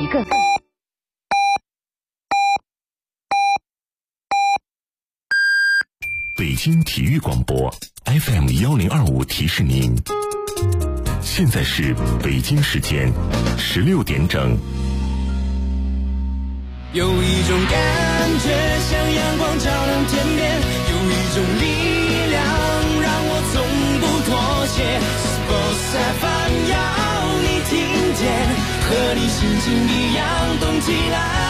个。 北京体育广播 FM1025提示您，现在是北京时间16点整。 有一种感觉像阳光照亮天边，有一种力量让我从不妥协。Sports FM 要你听见，和你心情一样动起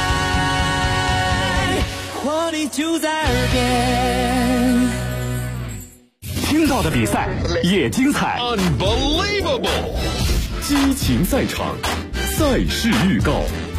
来，活力就在耳边。 听到的比赛也精彩 Unbelievable， 激情赛场，赛事预告。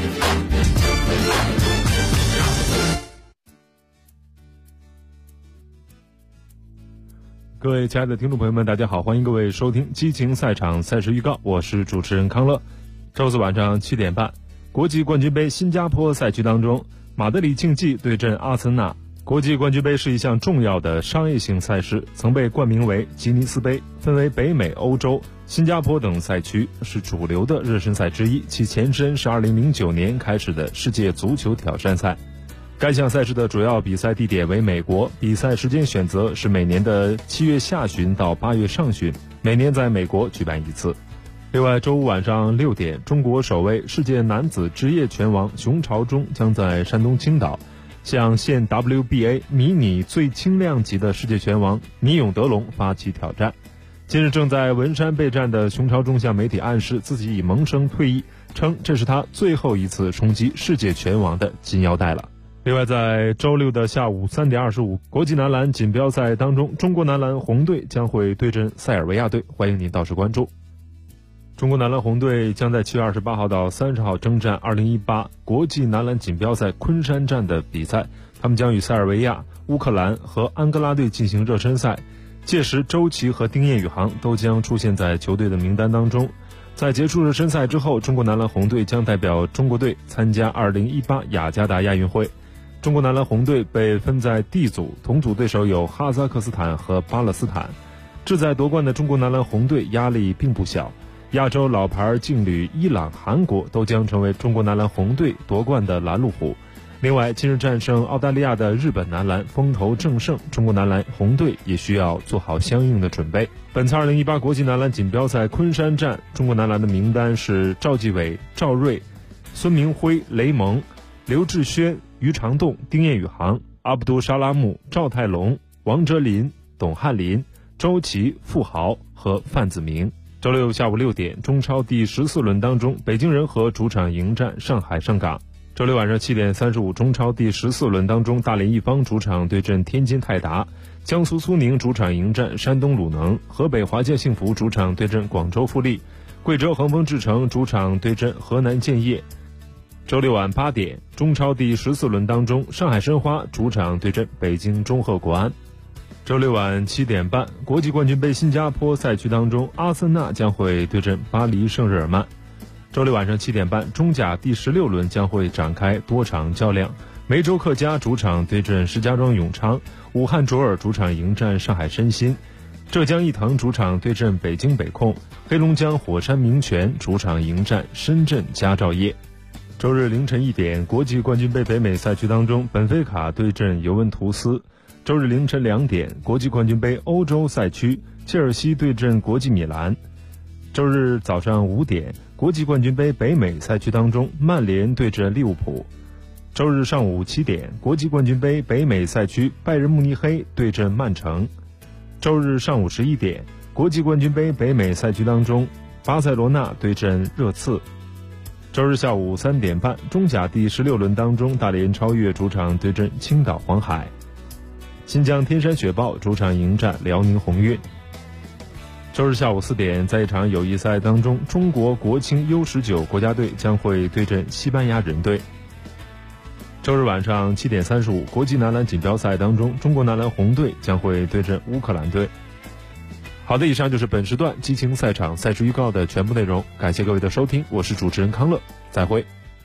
各位亲爱的听众朋友们，大家好，欢迎各位收听激情赛场赛事预告，我是主持人康乐。周四晚上7点半，国际冠军杯新加坡赛区当中，马德里竞技对阵阿森纳。国际冠军杯是一项重要的商业性赛事，曾被冠名为吉尼斯杯，分为北美、欧洲、新加坡等赛区，是主流的热身赛之一。其前身是2009年开始的世界足球挑战赛。该项赛事的主要比赛地点为美国，比赛时间选择是每年的7月下旬到8月上旬，每年在美国举办一次。另外，周五晚上6点，中国首位世界男子职业拳王熊朝忠将在山东青岛向现 WBA 迷你最轻量级的世界拳王倪永德龙发起挑战。近日正在文山备战的熊朝忠向媒体暗示自己已萌生退役，称这是他最后一次冲击世界拳王的金腰带了。另外，在周六的下午3点25，国际男篮锦标赛当中，中国男篮红队将会对阵塞尔维亚队，欢迎您到时关注。中国男篮红队将在7月28号到30号征战2018国际男篮锦标赛昆山站的比赛，他们将与塞尔维亚、乌克兰和安哥拉队进行热身赛，届时周琦和丁彦雨航都将出现在球队的名单当中。在结束热身赛之后，中国男篮红队将代表中国队参加2018雅加达亚运会。中国男篮红队被分在 D 组，同组对手有哈萨克斯坦和巴勒斯坦。志在夺冠的中国男篮红队压力并不小，亚洲老牌劲旅伊朗、韩国都将成为中国男篮红队夺冠的拦路虎。另外，近日战胜澳大利亚的日本男篮风头正盛，中国男篮红队也需要做好相应的准备。本次2018国际男篮锦标赛昆山站，中国男篮的名单是赵继伟、赵睿、孙明辉、雷蒙、刘志轩、于长栋、丁彦雨航、阿卜杜沙拉木、赵泰龙、王哲林、董翰林、周琦、傅豪和范子铭。周六下午6点，中超第14轮当中，北京人和主场迎战上海上港。周六晚上7点35，中超第14轮当中，大连一方主场对阵天津泰达，江苏苏宁主场迎战山东鲁能，河北华健幸福主场对阵广州富力，贵州恒丰智诚主场对阵河南建业。周六晚8点，中超第14轮当中，上海申花主场对阵北京中赫国安。周六晚7点半，国际冠军杯新加坡赛区当中，阿森纳将会对阵巴黎圣日耳曼。周六晚上7点半，中甲第16轮将会展开多场较量，梅州客家主场对阵石家庄永昌，武汉卓尔主场迎战上海申鑫，浙江毅腾主场对阵北京北控，黑龙江火山明泉主场迎战深圳佳兆业。周日凌晨1点，国际冠军杯北美赛区当中，本菲卡对阵尤文图斯。周日凌晨2点，国际冠军杯欧洲赛区，切尔西对阵国际米兰。周日早上5点，国际冠军杯北美赛区当中，曼联对阵利物浦。周日上午7点，国际冠军杯北美赛区，拜仁慕尼黑对阵曼城。周日上午11点，国际冠军杯北美赛区当中，巴塞罗那对阵热刺。周日下午3点半，中甲第16轮当中，大连超越主场对阵青岛黄海，新疆天山雪豹主场迎战辽宁宏运。周日下午4点，在一场友谊赛当中，中国国青 U19 国家队将会对阵西班牙人队。周日晚上7点35，国际男篮锦标赛当中，中国男篮红队将会对阵乌克兰队。好的，以上就是本时段激情赛场赛事预告的全部内容，感谢各位的收听，我是主持人康乐，再会。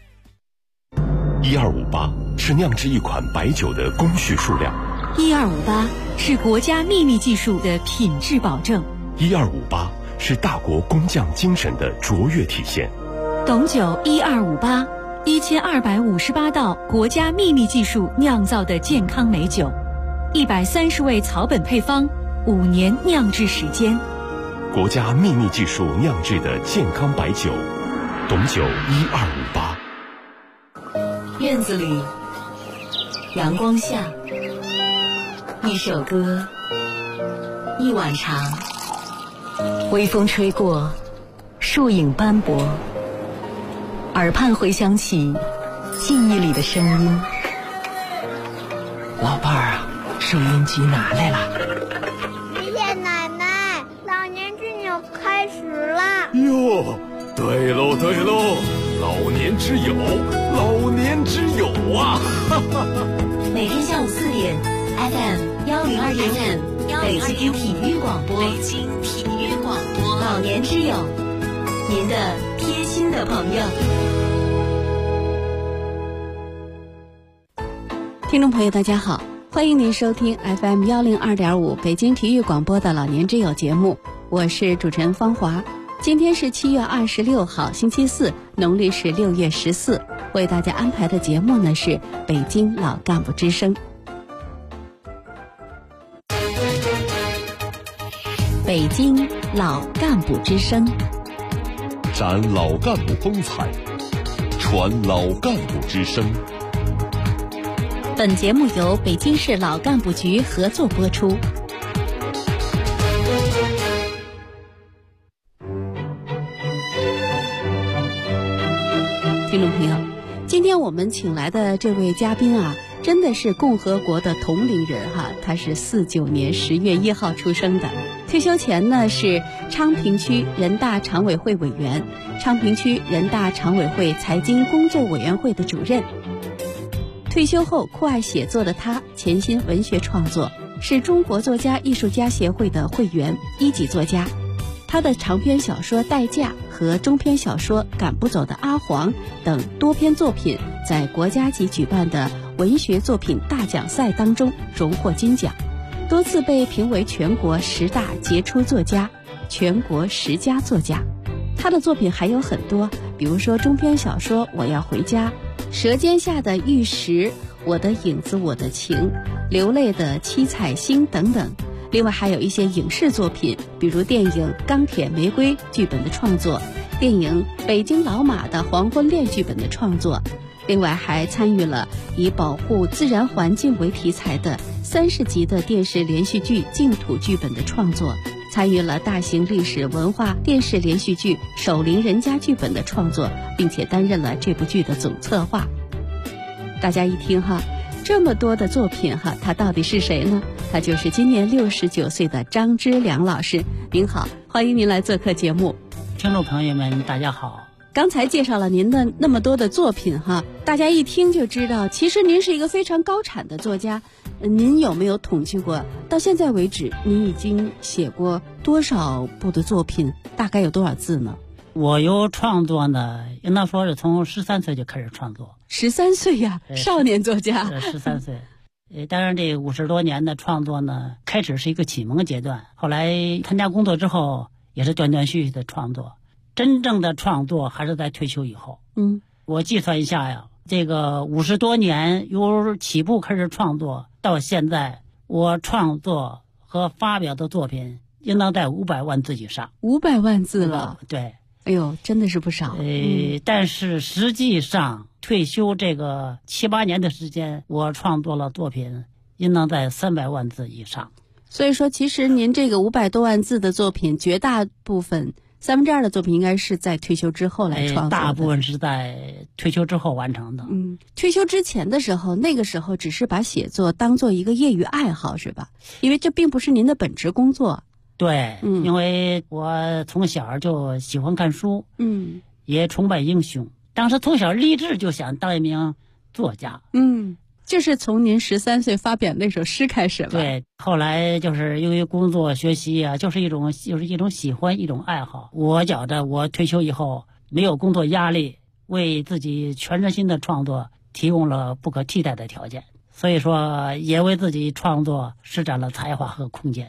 1258是酿制一款白酒的工序数量 ，1258是国家秘密技术的品质保证 ，1258是大国工匠精神的卓越体现。 懂酒1258， 1258道国家秘密技术酿造的健康美酒，130味草本配方，5年酿制时间。 国家秘密技术酿制的健康白酒，董酒1258。 院子里，阳光下，一首歌，一碗茶，微风吹过，树影斑驳，耳畔回响起记忆里的声音。 老伴儿啊，收音机拿来了。 爷爷奶奶，老年之友开始啦！ 哟，对喽对喽，老年之友，老年之友啊！哈哈。 每天下午4点 FM1021，北京体育广播，老年之友，您的贴心的朋友。 听众朋友大家好，欢迎您收听 FM102.5 北京体育广播的老年之友节目，我是主持人方华。今天是7月26号星期四，农历是6月14，为大家安排的节目呢是北京老干部之声。北京老干部之声， 展老干部风采，传老干部之声。 本节目由北京市老干部局合作播出。听众朋友，今天我们请来的这位嘉宾啊，真的是共和国的同龄人哈，他是49年10月1号出生的。退休前呢是昌平区人大常委会委员，昌平区人大常委会财经工作委员会的主任。退休后酷爱写作的他，潜心文学创作，是中国作家艺术家协会的会员，1级作家。他的长篇小说《代驾》和中篇小说《赶不走的阿黄》等多篇作品，在国家级举办的文学作品大奖赛当中荣获金奖，多次被评为全国10大杰出作家、全国10佳作家。他的作品还有很多，比如说中篇小说《我要回家》、舌尖下的玉石、我的影子我的情、流泪的七彩星等等。另外还有一些影视作品，比如电影《钢铁玫瑰》剧本的创作，电影《北京老马的黄昏恋》剧本的创作。另外还参与了以保护自然环境为题材的30集的电视连续剧《净土》剧本的创作，参与了大型历史文化电视连续剧《守灵人家》剧本的创作，并且担任了这部剧的总策划。大家一听哈，这么多的作品哈，他到底是谁呢？他就是今年69岁的张之良老师。您好，欢迎您来做客节目。 听众朋友们大家好。 刚才介绍了您的那么多的作品哈，大家一听就知道，其实您是一个非常高产的作家。您有没有统计过，到现在为止您已经写过多少部的作品，大概有多少字呢？ 我有创作呢，应当说是从13岁就开始创作。 13岁呀，少年作家。 13岁。当然这50多年的创作呢，开始是一个启蒙阶段，后来参加工作之后也是断断续续的创作，真正的创作还是在退休以后。我计算一下呀，这个50多年由起步开始创作到现在，我创作和发表的作品应当在500万字以上。 500万字了。 对。 哎呦，真的是不少。 但是实际上退休这个7、8年的时间，我创作了作品应当在300万字以上。 所以说其实您这个500多万字的作品，绝大部分2/3的作品应该是在退休之后来创作的。 大部分是在退休之后完成的。 退休之前的时候，那个时候只是把写作当做一个业余爱好是吧？因为这并不是您的本职工作。 对，因为我从小就喜欢看书，也崇拜英雄。当时从小立志就想当一名作家。 就是从您13岁发表那首诗开始吧。 对，后来就是由于工作学习啊，就是一种喜欢，一种爱好。我觉着我退休以后没有工作压力，为自己全身心的创作提供了不可替代的条件，所以说也为自己创作施展了才华和空间。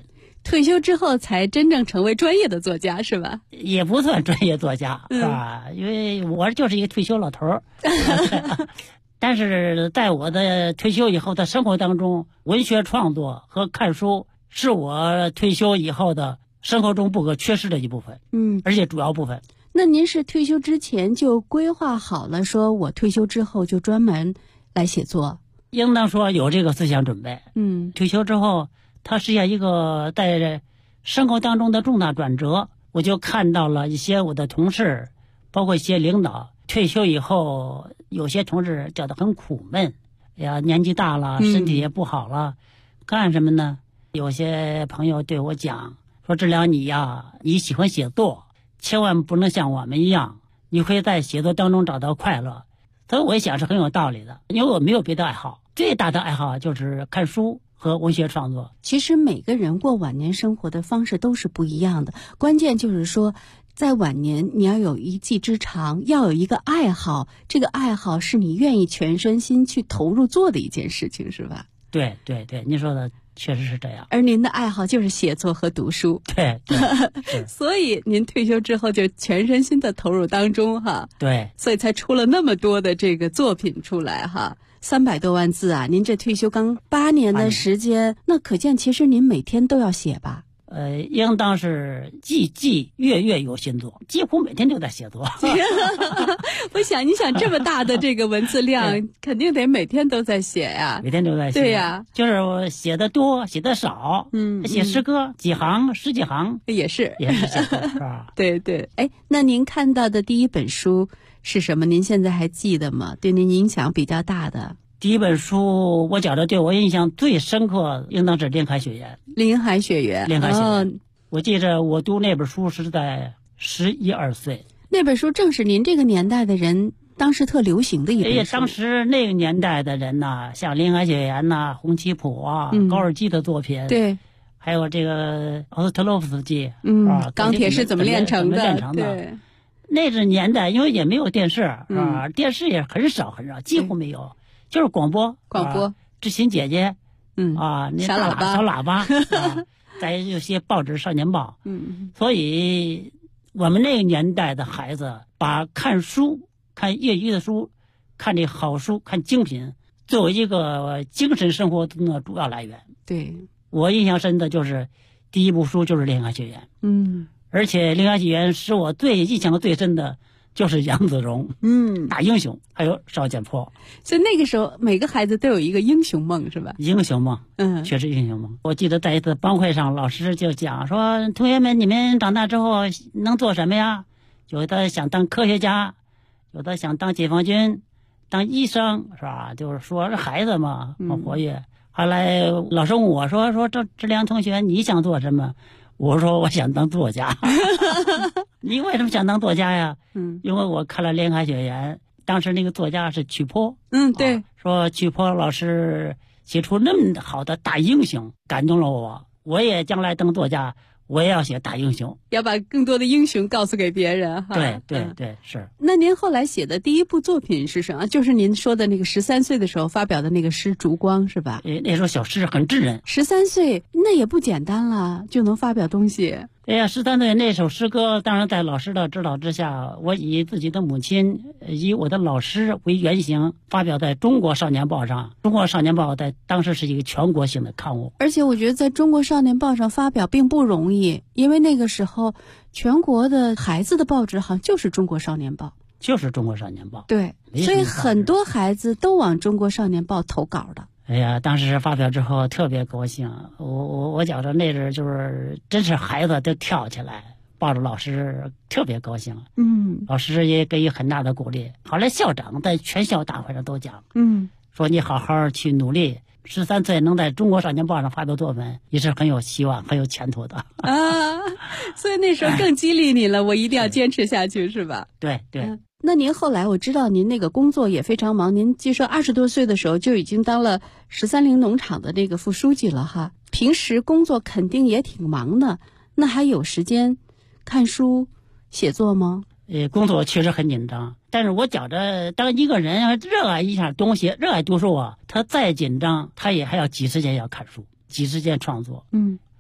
退休之后才真正成为专业的作家是吧？ 也不算专业作家，是吧？因为我就是一个退休老头儿。但是在我的退休以后的生活当中，文学创作和看书是我退休以后的生活中不可缺失的一部分，而且主要部分。 那您是退休之前就规划好了，说我退休之后就专门来写作？ 应当说有这个思想准备。退休之后，它实现一个在生活当中的重大转折。我就看到了一些我的同事，包括一些领导，退休以后，有些同事觉得很苦闷，呀，年纪大了，身体也不好了，干什么呢？有些朋友对我讲说：“志良，你呀，你喜欢写作，千万不能像我们一样，你会在写作当中找到快乐。”所以我也想是很有道理的，因为我没有别的爱好，最大的爱好就是看书和文学创作。 其实每个人过晚年生活的方式都是不一样的，关键就是说在晚年你要有一技之长，要有一个爱好，这个爱好是你愿意全身心去投入做的一件事情，是吧？ 对对对，您说的确实是这样。 而您的爱好就是写作和读书。 对对所以您退休之后就全身心的投入当中哈。 对， 所以才出了那么多的这个作品出来哈，300多万字啊！您这退休刚8年的时间，那可见其实您每天都要写吧？ 应当是季月有新作，几乎每天都在写作。 我想，你想这么大的这个文字量，肯定得每天都在写呀。 每天都在写。 对呀， 就是我写的多，写的少。写诗歌几行，十几行也是写作，是吧？ 对对。哎，那您看到的第一本书是什么？您现在还记得吗？对您影响比较大的？ 第一本书，我觉得对我印象最深刻，应当是《林海雪原》。 林海雪原。 林海雪原。我记着我读那本书是在11、12岁。 那本书正是您这个年代的人当时特流行的一本书。 当时那个年代的人呐，像林海雪原呐、洪七普啊、高尔基的作品， 对， 还有这个奥斯特洛夫斯基， 钢铁是怎么炼成的？对。 那个年代，因为也没有电视，电视也很少，几乎没有。就是广播，知心姐姐，那小喇叭， 再有些报纸《少年报》，所以我们那个年代的孩子把看书、看业余的书、看这好书、看精品作为一个精神生活中的主要来源。 对， 我印象深的就是第一部书就是《林海雪原》，而且《林海雪原》使我印象最深的就是杨子荣，大英雄，还有邵剑坡。 所以那个时候每个孩子都有一个英雄梦，是吧？ 英雄梦，确实英雄梦。我记得在一次班会上，老师就讲说，同学们，你们长大之后能做什么呀？有的想当科学家，有的想当解放军，当医生，是吧？就是说孩子嘛，很活跃。后来老师问我说志良同学，你想做什么？我说我想当作家。你为什么想当作家呀？因为我看了《林海雪原》，当时那个作家是曲坡。 对， 说曲坡老师写出那么好的大英雄，感动了我。我也将来当作家，我也要写大英雄， 要把更多的英雄告诉给别人哈。 对，是。 那您后来写的第一部作品是什么？就是您说的那个13岁的时候发表的那个诗《烛光》，是吧？ 那时候小诗很稚嫩 ，13岁那也不简单了，就能发表东西。 哎呀，13岁那首诗歌，当然在老师的指导之下，我以自己的母亲，以我的老师为原型，发表在《中国少年报》上。《中国少年报》在当时是一个全国性的刊物， 而且我觉得在中国少年报上发表并不容易，因为那个时候全国的孩子的报纸好像就是《中国少年报》， 就是《中国少年报》。 对，所以很多孩子都往《中国少年报》投稿的。 哎呀，当时发表之后特别高兴，我觉着那阵就是真是孩子都跳起来，抱着老师特别高兴。老师也给予很大的鼓励。后来校长在全校大会上都讲，说你好好去努力，13岁能在中国少年报上发表作文，也是很有希望、很有前途的啊。所以那时候更激励你了，我一定要坚持下去，是吧？ 对。 那您后来我知道您那个工作也非常忙，您据说20多岁的时候就已经当了13陵农场的这个副书记了哈。平时工作肯定也挺忙的，那还有时间看书、写作吗？ 工作确实很紧张，但是我觉着当一个人热爱一下东西，热爱读书啊，他再紧张，他也还要挤时间要看书，挤时间创作。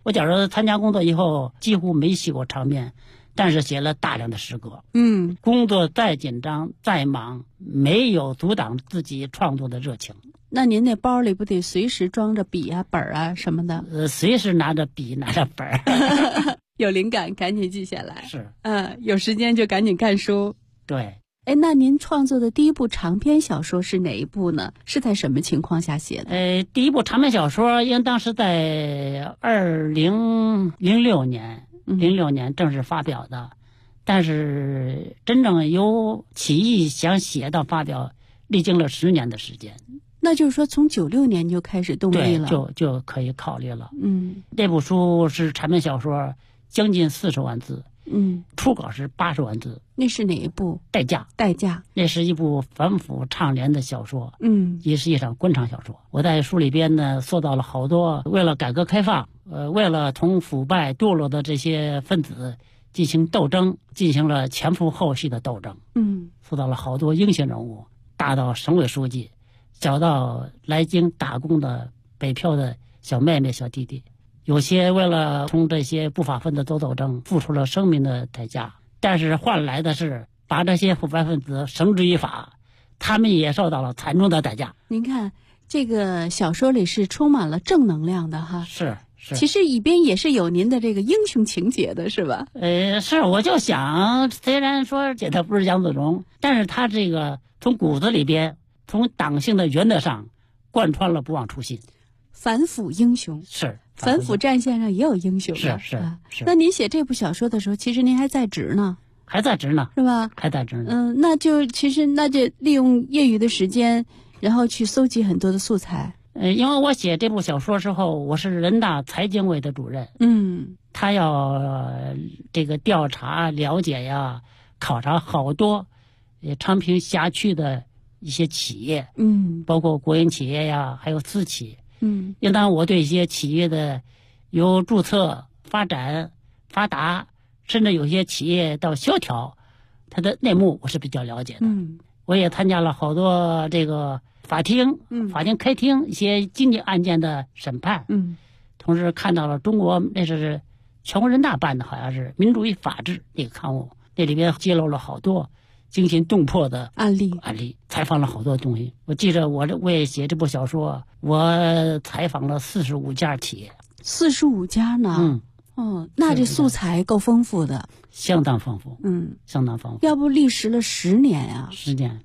我假如参加工作以后几乎没写过长篇，但是写了大量的诗歌。工作再紧张再忙，没有阻挡自己创作的热情。 那您那包里不得随时装着笔啊本啊什么的？ 随时拿着笔拿着本有灵感赶紧记下来。 是， 有时间就赶紧看书。 对。 那您创作的第一部长篇小说是哪一部呢？是在什么情况下写的？ 第一部长篇小说因为当时在2006年正式发表的，但是真正由起义想写到发表历经了10年的时间。 那就是说从96年就开始动力了。 对，就可以考虑了。这部书是长篇小说，将近40万字。初稿是80万字。 那是哪一部？ 代价。那是一部反腐倡廉的小说。也是一场官场小说。我在书里边呢，塑造了好多为了改革开放，为了同腐败堕落的这些分子进行斗争，进行了前赴后继的斗争。塑造了好多英雄人物，大到省委书记，小到来京打工的北漂的小妹妹小弟弟。有些为了同这些不法分子斗争，付出了生命的代价，但是换来的是把这些腐败分子绳之以法，他们也受到了惨重的代价。 您看这个小说里是充满了正能量的哈。 是。 其实里边也是有您的这个英雄情节的，是吧？ 是，我就想，虽然说写的不是杨子荣，但是他这个从骨子里边，从党性的原则上，贯穿了不忘初心。 反腐英雄是。 反腐战线上也有英雄的。 是。 那您写这部小说的时候，其实您还在职呢。 还在职呢。 是吧？ 还在职呢。 那就利用业余的时间，然后去搜集很多的素材。 因为我写这部小说之后，我是人大财经委的主任。他要这个调查了解呀，考察好多昌平辖区的一些企业。包括国营企业呀，还有私企。应当我对一些企业的由注册、发展、发达，甚至有些企业到萧条，它的内幕我是比较了解的。我也参加了好多这个法庭开庭一些经济案件的审判。同时看到了中国那是全国人大办的，好像是《民主与法治》这个刊物，那里边揭露了好多惊心动魄的案例，采访了好多东西。我记着我也写这部小说，我采访了45家企业。 45家呢？那这素材够丰富的。 相当丰富。相当丰富。 要不历时了10年啊 ？10年。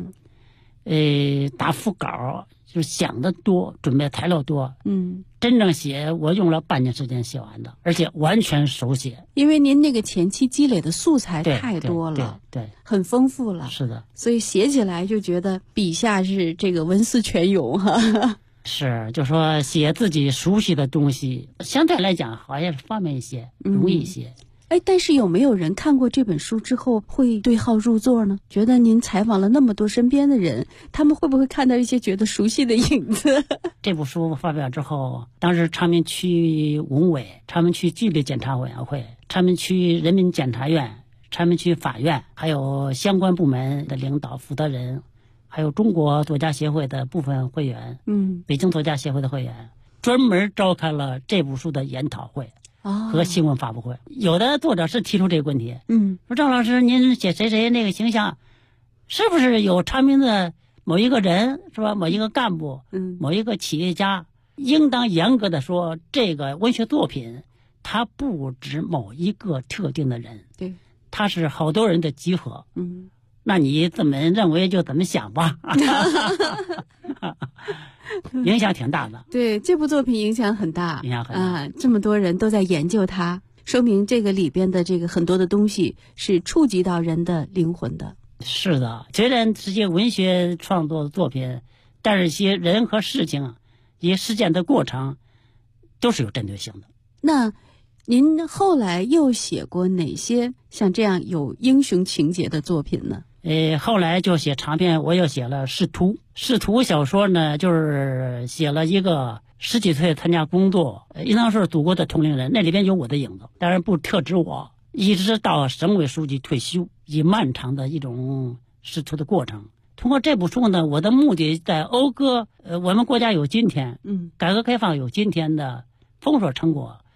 打副稿就是想的多，准备材料多。真正写我用了半年时间写完的，而且完全手写。 因为您那个前期积累的素材太多了， 对， 很丰富了。 是的， 所以写起来就觉得笔下是这个文思泉涌哈。 是，就说写自己熟悉的东西，相对来讲好像是方便一些，容易一些。 但是有没有人看过这本书之后会对号入座呢？觉得您采访了那么多身边的人，他们会不会看到一些觉得熟悉的影子？ 这部书发表之后，当时昌平区文委、昌平区纪律检查委员会、昌平区人民检察院、昌平区法院，还有相关部门的领导负责人，还有中国作家协会的部分会员，北京作家协会的会员，专门召开了这部书的研讨会和新闻发布会。有的作者是提出这个问题，说郑老师，您写谁谁那个形象，是不是有昌平的某一个人，是吧？某一个干部，某一个企业家？应当严格的说，这个文学作品它不指某一个特定的人， 对， 它是好多人的集合。那你怎么认为就怎么想吧。影响挺大的。 对，这部作品影响很大， 影响很大这么多人都在研究它，说明这个里边的这个很多的东西是触及到人的灵魂的。 是的，虽然是些文学创作的作品，但是一些人和事情、一些事件的过程都是有针对性的。 那您后来又写过哪些像这样有英雄情节的作品呢？ 后来就写长篇，我又写了仕途小说呢，就是写了一个10几岁参加工作，应当说是祖国的同龄人，那里边有我的影子，当然不特指我，一直到省委书记退休，以漫长的一种仕途的过程。通过这部书呢，我的目的在讴歌我们国家有今天，改革开放有今天的丰硕成果，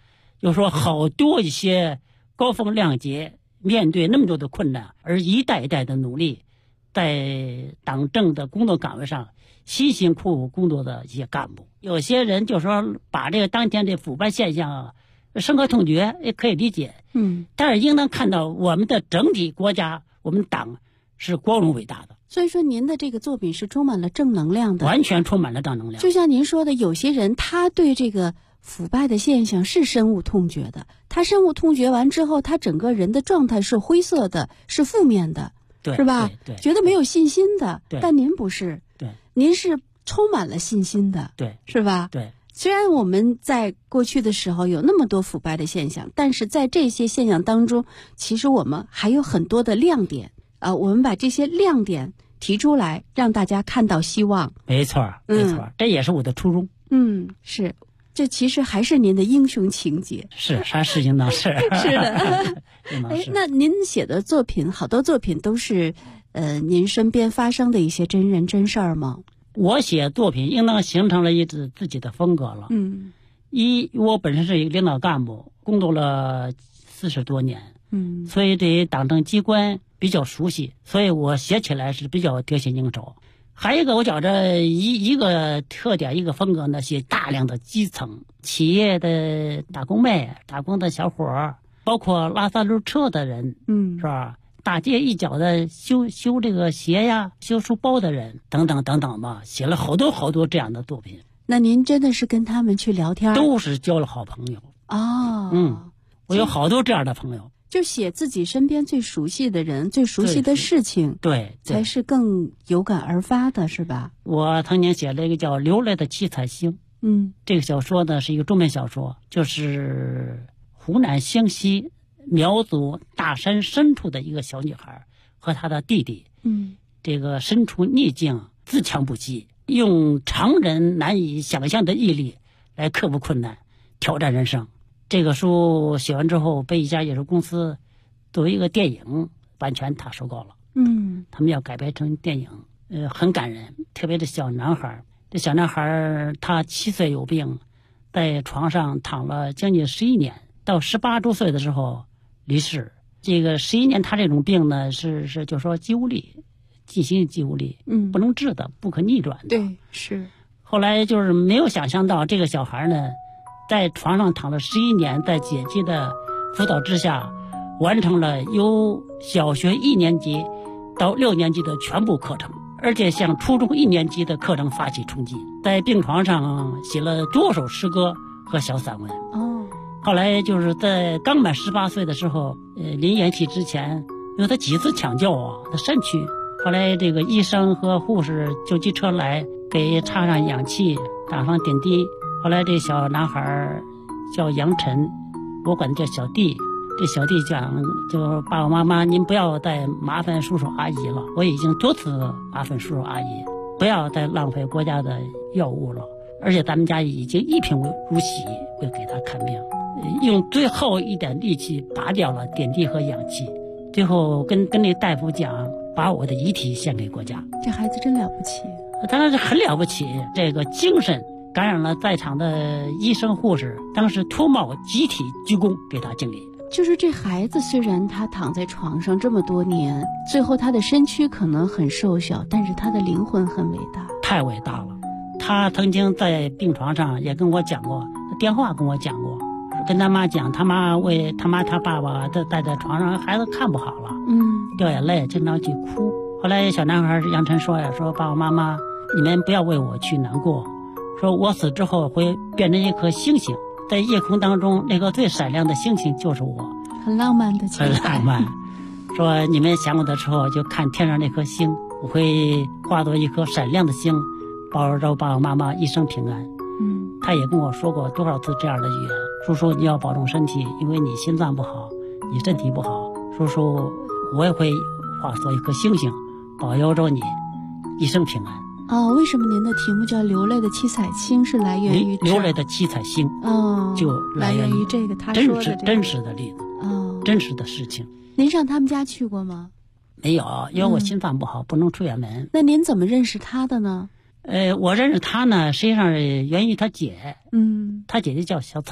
就说好多一些高风亮节，面对那么多的困难，而一代一代的努力，在党政的工作岗位上辛辛苦苦工作的一些干部，有些人就说把这个当前的腐败现象深恶痛绝，也可以理解。但是应当看到我们的整体国家，我们党是光荣伟大的。 所以说您的这个作品是充满了正能量的， 完全充满了正能量。 就像您说的，有些人他对这个腐败的现象是深恶痛绝的，他深恶痛绝完之后，他整个人的状态是灰色的，是负面的， 对， 是吧？ 对， 觉得没有信心的。 对， 但您不是， 对， 您是充满了信心的， 对， 是吧？ 对。 虽然我们在过去的时候有那么多腐败的现象，但是在这些现象当中，其实我们还有很多的亮点我们把这些亮点提出来，让大家看到希望。 没错，没错，这也是我的初衷。 是，这其实还是您的英雄情节。 是，啥事情当是。 是的。那您写的作品，好多作品都是您身边发生的一些真人真事儿吗？ 我写作品应当形成了一支自己的风格了。我本身是一个领导干部，工作了40多年，所以对党政机关比较熟悉，所以我写起来是比较得心应手。还有一个我觉着一个特点，一个风格呢，写大量的基层企业的打工妹、打工的小伙儿，包括拉三轮车的人，是吧？大街一角的修这个鞋呀、修书包的人，等等等等吧，写了好多这样的作品。 那您真的是跟他们去聊天？ 都是交了好朋友我有好多这样的朋友。 就写自己身边最熟悉的人、最熟悉的事情， 对， 才是更有感而发的，是吧？ 我曾经写了一个叫《流泪的七彩星》，这个小说呢是一个中篇小说，就是湖南湘西苗族大山深处的一个小女孩和她的弟弟，这个身处逆境，自强不息，用常人难以想象的毅力来克服困难，挑战人生。这个书写完之后，被一家艺术公司作为一个电影版权他收购了。他们要改编成电影，很感人。特别是小男孩，这小男孩他7岁有病，在床上躺了将近11年，到18周岁的时候离世。这个11年，他这种病呢是就说肌无力，进行肌无力，不能治的，不可逆转的。 对，是。 后来就是没有想象到这个小孩呢，在床上躺了11年，在姐姐的辅导之下，完成了由小学1年级到6年级的全部课程，而且向初中1年级的课程发起冲击，在病床上写了多首诗歌和小散文。后来就是在刚满18岁的时候，临延期之前，因为他几次抢救他肾虚，后来这个医生和护士救急车来，给插上氧气，打上点滴。后来这小男孩叫杨晨，我管他叫小弟。这小弟讲，就爸爸妈妈，您不要再麻烦叔叔阿姨了，我已经多次麻烦叔叔阿姨，不要再浪费国家的药物了。而且咱们家已经一贫如洗，会给他看病，用最后一点力气拔掉了点滴和氧气，最后跟那大夫讲，把我的遗体献给国家。 这孩子真了不起， 当然是很了不起，这个精神感染了在场的医生护士，当时脱帽集体鞠躬给他敬礼。 就是这孩子虽然他躺在床上这么多年，最后他的身躯可能很瘦小，但是他的灵魂很伟大， 太伟大了。他曾经在病床上也跟我讲过，电话跟我讲过，跟他妈讲，他妈为他妈他爸爸都待在床上，孩子看不好了，掉眼泪，经常去哭。后来小男孩杨晨说说爸爸妈妈，你们不要为我去难过，说我死之后会变成一颗星星，在夜空当中那个最闪亮的星星就是我。 很浪漫的情很浪漫。说你们想我的时候就看天上那颗星，我会化作一颗闪亮的星，保佑爸爸妈妈一生平安。他也跟我说过多少次这样的语言，叔叔你要保重身体，因为你心脏不好，你身体不好，叔叔我也会化作一颗星星，保佑着你一生平安。 为什么您的题目叫《流泪的七彩星》是来源于流泪的七彩星？就来源于这个他说的真实的例子，真实的事情。 您上他们家去过吗？ 没有，因为我心脏不好，不能出远门。 那您怎么认识他的呢？ 我认识他呢，实际上是源于他姐。他姐姐叫小草。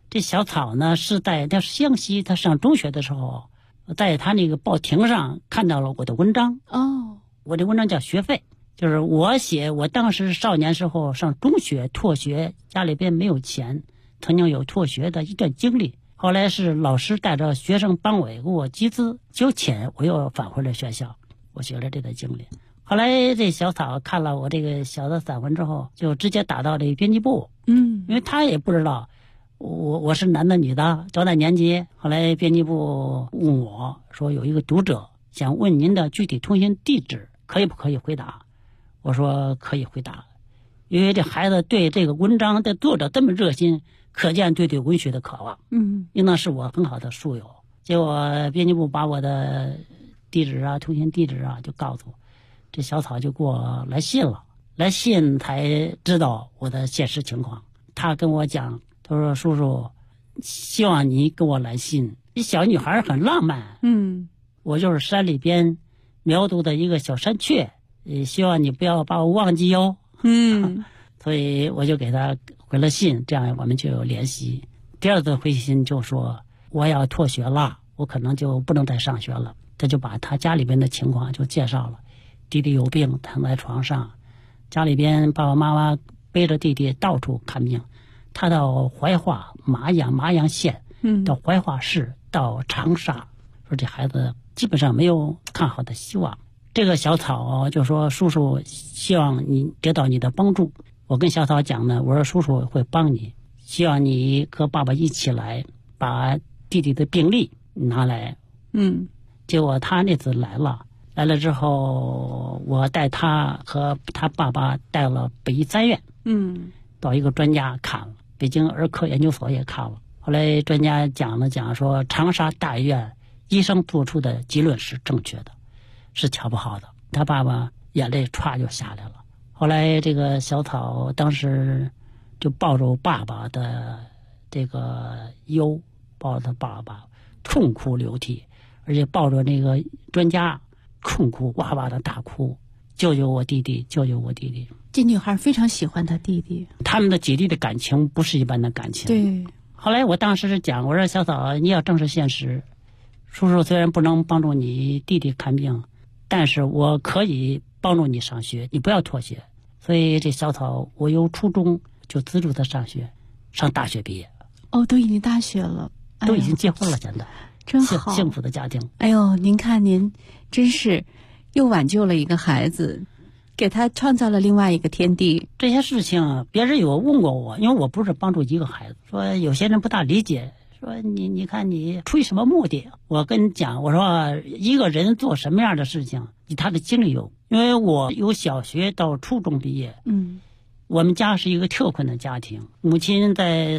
这小草呢是在他湘西他上中学的时候，在他那个报亭上看到了我的文章。 哦， 我的文章叫学费，就是我写我当时少年时候上中学辍学，家里边没有钱，曾经有辍学的一段经历。后来是老师带着学生帮委给我集资交钱，我又返回了学校，我学了这段经历。后来这小草看了我这个小的散文之后，就直接打到这编辑部。因为他也不知道我是男的女的，多大年纪。后来编辑部问我说，有一个读者想问您的具体通信地址，可以不可以回答？我说可以回答，因为这孩子对这个文章的作者这么热心，可见对文学的渴望。应当是我很好的书友。结果编辑部把我的地址啊、通信地址啊就告诉我，这小草就给我来信了。来信才知道我的现实情况。他跟我讲，他说叔叔，希望你给我来信。这小女孩很浪漫，我就是山里边苗族的一个小山雀，希望你不要把我忘记哟。所以我就给他回了信，这样我们就有联系。第二次回信就说我要辍学了，我可能就不能再上学了。他就把他家里边的情况就介绍了，弟弟有病躺在床上，家里边爸爸妈妈背着弟弟到处看病，他到怀化麻阳县，到怀化市，到长沙，说这孩子基本上没有看好的希望。这个小草就说叔叔希望你得到你的帮助。我跟小草讲呢，我说叔叔会帮你，希望你和爸爸一起来把弟弟的病历拿来。结果他那次来了之后，我带他和他爸爸带了北医3院，到一个专家看了，北京儿科研究所也看了。后来专家讲说，长沙大医院医生做出的结论是正确的，是瞧不好的。他爸爸眼泪歘就下来了。后来这个小草当时就抱着爸爸的这个忧，抱着他爸爸痛哭流涕，而且抱着那个专家痛哭，哇哇的大哭，救救我弟弟，救救我弟弟。 这女孩非常喜欢她弟弟， 他们的姐弟的感情不是一般的感情。 对。 后来我当时是讲，我说小草，你要正视现实，叔叔虽然不能帮助你弟弟看病，但是我可以帮助你上学，你不要辍学。所以这小草，我由初中就资助他上学，上大学毕业。 都已经大学了， 都已经结婚了，现在真好， 幸福的家庭。 哎呦，您看您真是又挽救了一个孩子，给他创造了另外一个天地。 这些事情别人有问过我，因为我不是帮助一个孩子，说有些人不大理解，说你看你出于什么目的？我跟你讲，我说一个人做什么样的事情与他的经历有，因为我由小学到初中毕业，我们家是一个特困的家庭，母亲在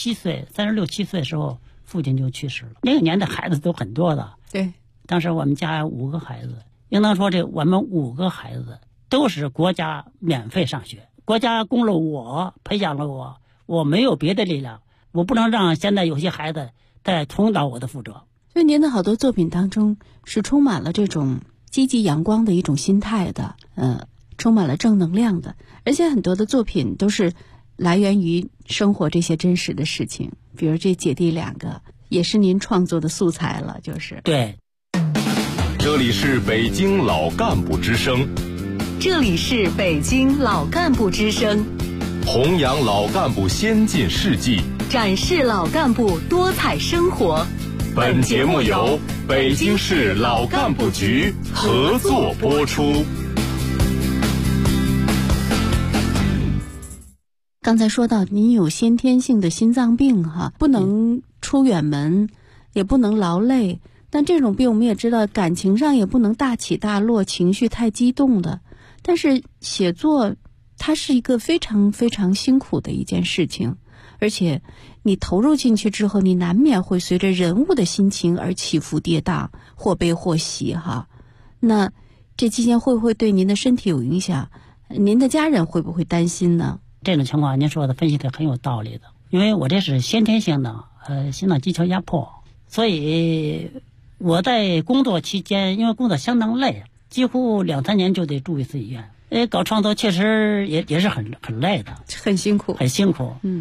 36、7岁的时候，父亲就去世了。那个年代孩子都很多的， 对， 当时我们家5个孩子，应当说我们5个孩子都是国家免费上学，国家供了我，培养了我，我没有别的力量，我不能让现在有些孩子再重蹈我的覆辙。 所以您的好多作品当中是充满了这种积极阳光的一种心态的，充满了正能量的，而且很多的作品都是来源于生活这些真实的事情，比如这姐弟2个也是您创作的素材了，就是对。 这里是北京老干部之声， 这里是北京老干部之声， 弘扬老干部先进事迹， 展示老干部多彩生活。 本节目由北京市老干部局合作播出。 刚才说到您有先天性的心脏病不能出远门，也不能劳累，但这种病我们也知道，感情上也不能大起大落，情绪太激动的。但是写作它是一个非常非常辛苦的一件事情，而且你投入进去之后，你难免会随着人物的心情而起伏跌宕，或悲或喜那这期间会不会对您的身体有影响？您的家人会不会担心呢？ 这种情况您说的分析的很有道理的，因为我这是先天性的心脏肌球压迫，所以我在工作期间，因为工作相当累，几乎2、3年就得住一次医院。搞创作确实也是很累的， 很辛苦， 很辛苦。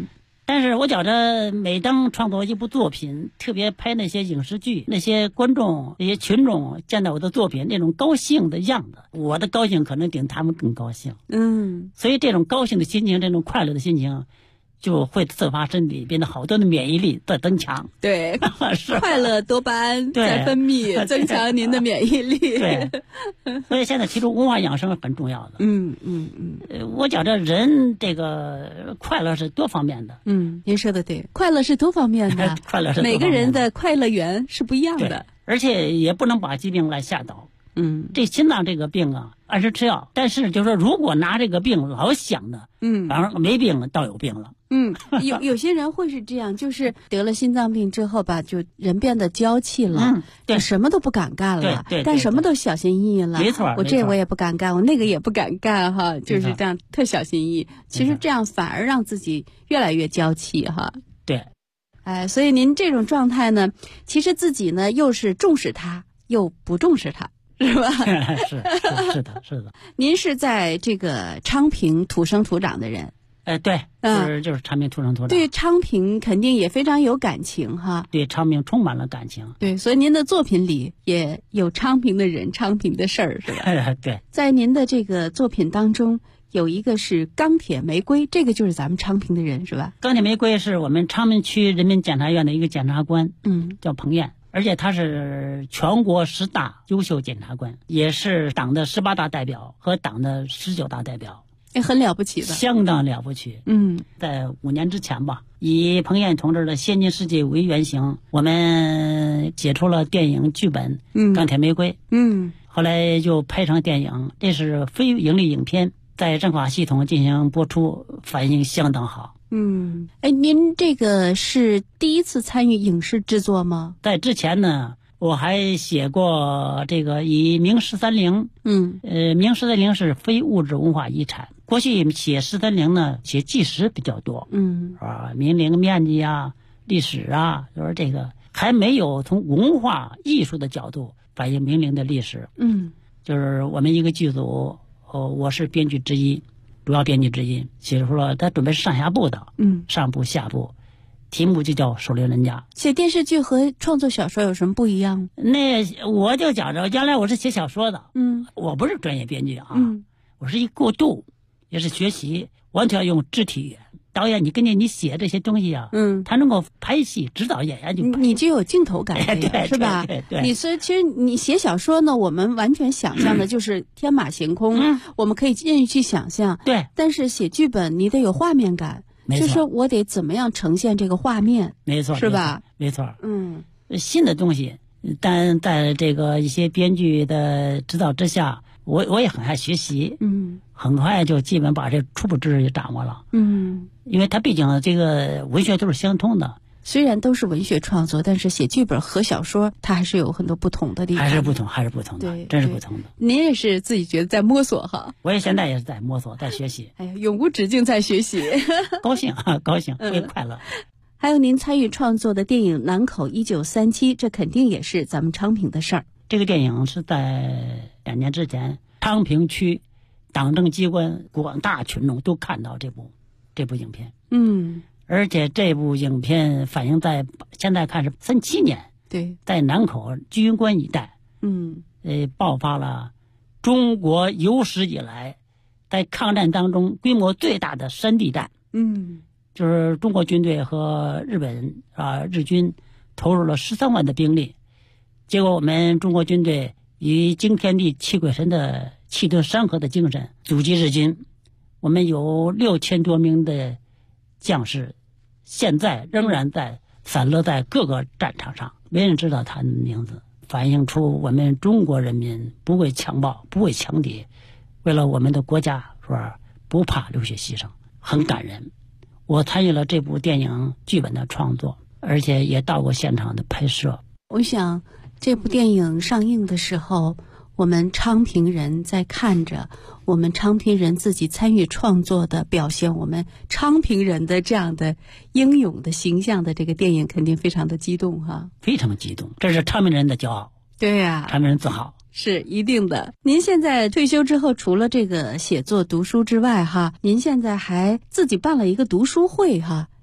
但是我觉着每当创作一部作品，特别拍那些影视剧，那些观众、那些群众见到我的作品那种高兴的样子，我的高兴可能比他们更高兴。所以这种高兴的心情，这种快乐的心情，就会刺发身体里边的好多的免疫力在增强。 对， 是快乐多巴胺在分泌，增强您的免疫力。 对，所以现在提出文化养生是很重要的。我觉着人这个快乐是多方面的。 您说的对，快乐是多方面的， 快乐是多方面的， 每个人的快乐源是不一样的， 而且也不能把疾病来吓倒。这心脏这个病啊，按时吃药，但是就是说，如果拿这个病老想的，反而没病了，倒有病了。 有些人会是这样，就是得了心脏病之后吧，就人变得娇气了， 对， 什么都不敢干了， 对， 干什么都小心翼翼了。 没错， 我这我也不敢干，我那个也不敢干，哈，就是这样，特小心翼翼。其实这样反而让自己越来越娇气，哈。 对， 所以您这种状态呢，其实自己呢又是重视它，又不重视它。是吧？ 是的。 您是在这个昌平土生土长的人， 对，就是昌平土生土长。 对昌平肯定也非常有感情哈。 对昌平充满了感情。 对，所以您的作品里也有昌平的人、昌平的事儿，是吧？ 对， 在您的这个作品当中，有一个是钢铁玫瑰，这个就是咱们昌平的人，是吧？ 钢铁玫瑰是我们昌平区人民检察院的一个检察官，叫彭燕。而且他是全国10大优秀检察官，也是党的18大代表和党的19大代表， 也很了不起的， 相当了不起。在5年之前吧，以彭燕同志的《先进世界》为原型，我们写出了电影剧本《钢铁玫瑰》。后来就拍成电影，这是非盈利影片，在政法系统进行播出，反应相当好。 您这个是第一次参与影视制作吗？ 在之前呢，我还写过这个以明13陵，明13陵是非物质文化遗产。过去写13陵呢，写纪实比较多，明陵面积啊、历史啊，就是这个还没有从文化艺术的角度反映明陵的历史。就是我们一个剧组，我是编剧之一。主要编剧之一，写出了他准备是上下部的，上部下部，题目就叫《守灵人家》。 写电视剧和创作小说有什么不一样？ 那我就讲着，原来我是写小说的，我不是专业编剧啊，我是一过渡，也是学习，完全用肢体语言。导演，你根据你写这些东西啊，他能够拍戏，指导演员就你就有镜头感， 对， 是吧？ 对。 其实你写小说呢，我们完全想象的就是天马行空，我们可以任意去想象。 对。 但是写剧本，你得有画面感，就是我得怎么样呈现这个画面， 没错， 是吧？ 没错。新的东西，但在这个一些编剧的指导之下，我也很爱学习，很快就基本把这初步知识也掌握了，因为它毕竟这个文学都是相通的。 虽然都是文学创作，但是写剧本和小说它还是有很多不同的地方， 还是不同的， 对， 真是不同的。 您也是自己觉得在摸索哈？ 我也现在也是在摸索，在学习。 哎呀，永无止境在学习， 高兴，会快乐。 还有您参与创作的电影《南口1937》，这肯定也是咱们昌平的事儿。 这个电影是在2年之前，昌平区党政机关广大群众都看到这部影片。而且这部影片反映在现在看是37年， 对， 在南口居庸关一带，爆发了中国有史以来在抗战当中规模最大的山地战。就是中国军队和日军投入了13万的兵力，结果我们中国军队以惊天地泣鬼神的气吞山河的精神阻击日军，我们有6000多名的将士，现在仍然散落在各个战场上，没人知道他的名字，反映出我们中国人民不畏强暴，不畏强敌，为了我们的国家说不怕流血牺牲，很感人。我参与了这部电影剧本的创作，而且也到过现场的拍摄。 我想这部电影上映的时候，我们昌平人在看着，我们昌平人自己参与创作的表现，我们昌平人的这样的英勇的形象的这个电影，肯定非常的激动哈， 非常激动，这是昌平人的骄傲。 对呀， 昌平人自豪。 是一定的。您现在退休之后，除了这个写作读书之外哈，您现在还自己办了一个读书会哈，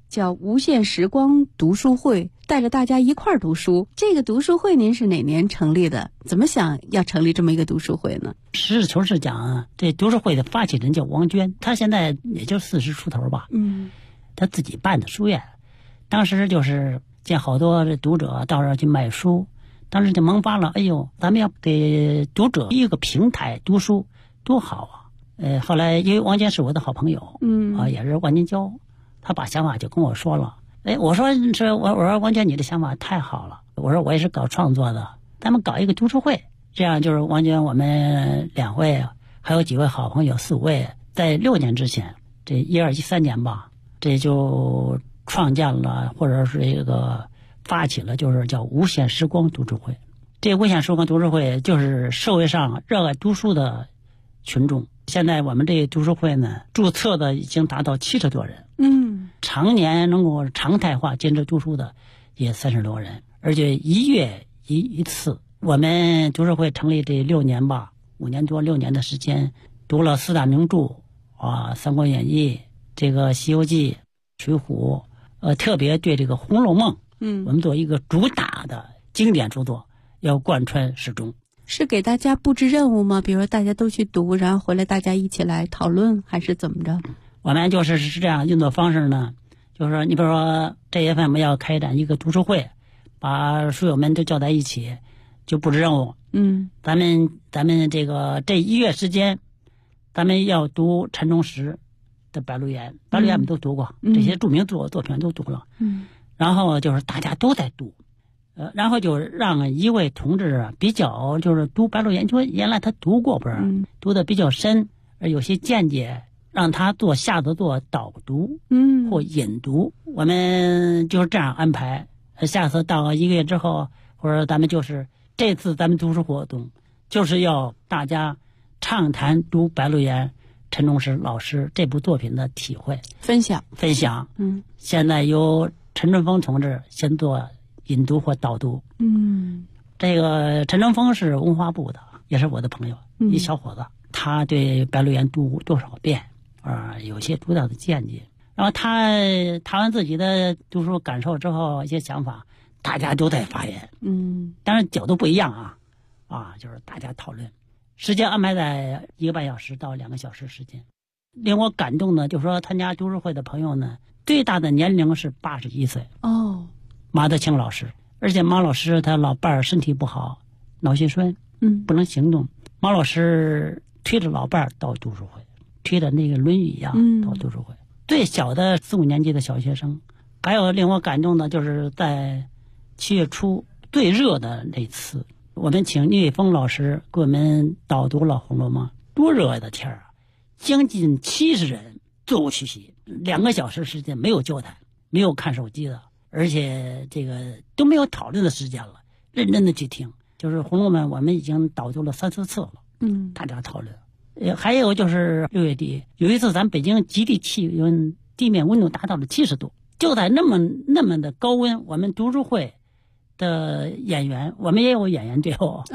叫无限时光读书会，带着大家一块儿读书。这个读书会您是哪年成立的？怎么想要成立这么一个读书会呢？ 实事求是讲啊，这读书会的发起人叫王娟，她现在也就40出头吧。她自己办的书院，当时就是见好多读者到这儿去买书，当时就萌发了，哎呦，咱们要给读者一个平台读书，多好啊！后来因为王娟是我的好朋友，也是万金交，他把想法就跟我说了。我说王娟，你的想法太好了。我说我也是搞创作的，咱们搞一个读书会，这样就是王娟我们2位还有几位好朋友4、5位，在6年之前，这12、13年吧，这就创建了或者是一个发起了，就是叫无限时光读书会。这无限时光读书会就是社会上热爱读书的群众。现在我们这个读书会呢，注册的已经达到70多人，常年能够常态化坚持读书的也30多人，而且1月一次。我们读书会成立这6年吧，5年多6年的时间，读了4大名著啊，《三国演义》、这个《西游记》、《水浒》，特别对这个《红楼梦》，我们做一个主打的经典著作，要贯穿始终。 是给大家布置任务吗？比如说大家都去读，然后回来大家一起来讨论，还是怎么着？ 我们就是这样运作方式呢，就是说，你比如说这一份我们要开展一个读书会，把书友们都叫在一起，就布置任务。咱们这1月时间，咱们要读陈忠实的《白鹿原》，《白鹿原》我们都读过，这些著名作品都读了。然后就是大家都在读。然后就让一位同志比较就是读《白鹿原》，就原来他读过，不是读的比较深，而有些见解，让他下次做导读，或引读。我们就是这样安排。下次到1个月之后，或者咱们就是这次咱们读书活动，就是要大家畅谈读《白鹿原》陈忠实老师这部作品的体会分享。 现在由陈春风同志先做引读或导读。这个陈春风是文化部的，也是我的朋友，一小伙子，他对《白鹿原》读多少遍，有些独到的见解。然后他谈完自己的读书感受之后，一些想法，大家都在发言。当然角度不一样就是大家讨论。时间安排在1个半小时到2个小时时间。令我感动的，就是说参加读书会的朋友呢，最大的年龄是81岁。马德清老师，而且马老师他老伴儿身体不好，脑血栓，不能行动。马老师推着老伴儿到读书会，推着那个轮椅一样到读书会。最小的4、5年级的小学生。还有令我感动的，就是在7月初最热的那次，我们请聂风老师给我们导读了《红楼梦》，多热的天啊！将近70人座无虚席，2个小时时间没有交谈，没有看手机的。而且这个都没有讨论的时间了，认真的去听。就是《红楼梦》我们已经导读了3、4次了，大家讨论。还有就是6月底有一次，咱北京极地气温地面温度达到了70度，就在那么的高温，我们读书会的演员，我们也有演员队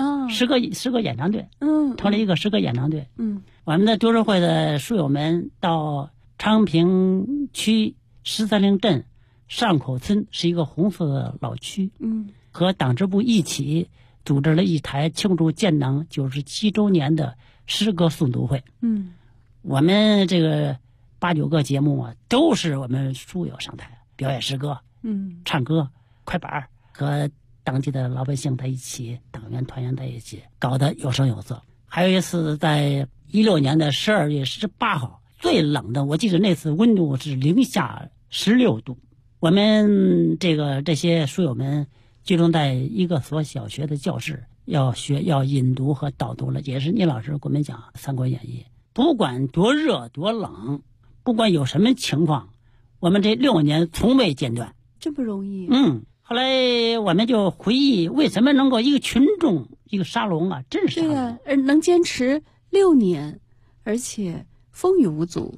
10个演唱队，成立一个10个演唱队。我们的读书会的书友们到昌平区13陵镇上口村，是一个红色的老区，和党支部一起组织了一台庆祝建党97周年的诗歌诵读会。我们这个8、9个节目都是我们书友上台表演诗歌，唱歌、快板，和当地的老百姓在一起，党员团员在一起，搞得有声有色。还有一次在16年的12月18号，最冷的，我记得那次温度是-16度。我们这些书友们集中在一个所小学的教室，要引读和导读了，也是聂老师给我们讲《三国演义》。不管多热多冷，不管有什么情况，我们这6年从未间断， 这不容易。 后来我们就回忆，为什么能够一个群众一个沙龙真是能坚持6年，而且风雨无阻。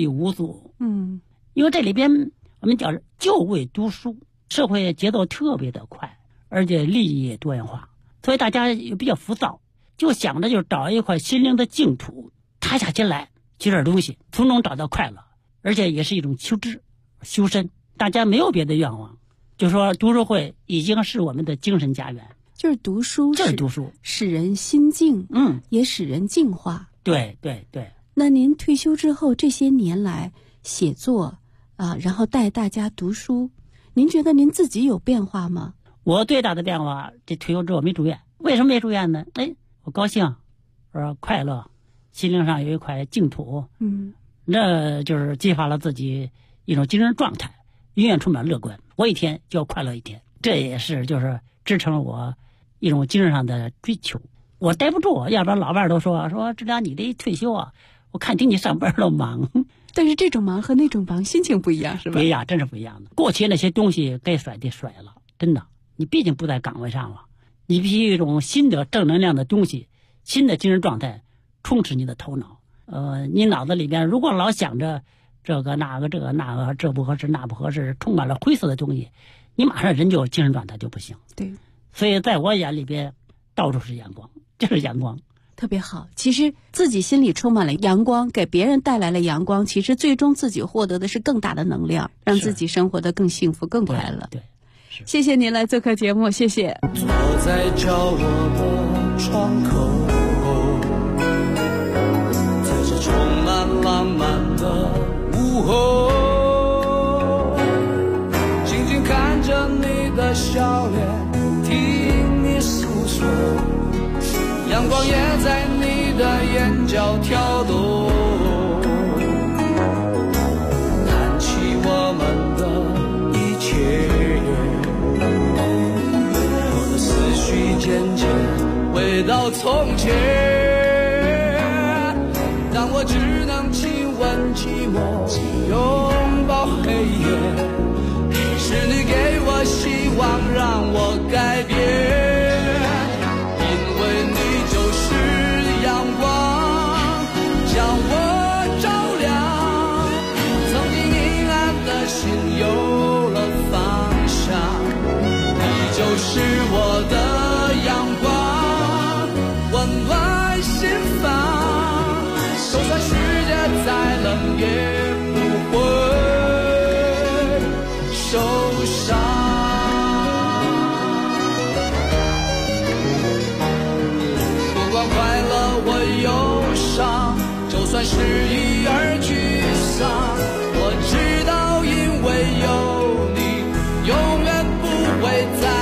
因为这里边我们讲就为读书，社会节奏特别的快，而且利益也多元化，所以大家也比较浮躁，就想着就找一块心灵的净土，踏下心来学点东西，从中找到快乐，而且也是一种求知、修身、 大家没有别的愿望，就说读书会已经是我们的精神家园。 就是读书， 就是读书， 使人心静，也使人净化。 对对对。 那您退休之后这些年来写作啊，然后带大家读书，您觉得您自己有变化吗？ 我最大的变化，这退休之后没住院。为什么没住院呢？我高兴，我快乐，心灵上有一块净土。那就是激发了自己一种精神状态，永远充满乐观。我一天就要快乐一天，这也是就是支撑了我一种精神上的追求。我待不住，要不然老伴都说这俩你这退休啊，我看听你上班都忙。 但是这种忙和那种忙心情不一样，是吧？ 不一样，真是不一样的。过去那些东西该甩的甩了，真的，你毕竟不在岗位上了，你必须有一种新的正能量的东西，新的精神状态充斥你的头脑。你脑子里边如果老想着这个那个这个那个，这不合适那不合适，充满了灰色的东西，你马上人就精神状态就不行。 对， 所以在我眼里边到处是阳光，就是阳光。 特别好，其实自己心里充满了阳光，给别人带来了阳光，其实最终自己获得的是更大的能量，让自己生活得更幸福更快乐。 对， 谢谢您来做客节目，谢谢。 坐在角落的窗口，在这充满浪漫的午后，静静看着你的笑脸，听你诉说，阳光也在你的眼角跳动，谈起我们的一切，我的思绪渐渐回到从前，当我只能亲吻寂寞，拥抱黑夜，是你给我希望，让我改变。是我的阳光，温暖心房，就算世界再冷也不会受伤。不管快乐或忧伤，就算失意而沮丧，我知道因为有你，永远不会再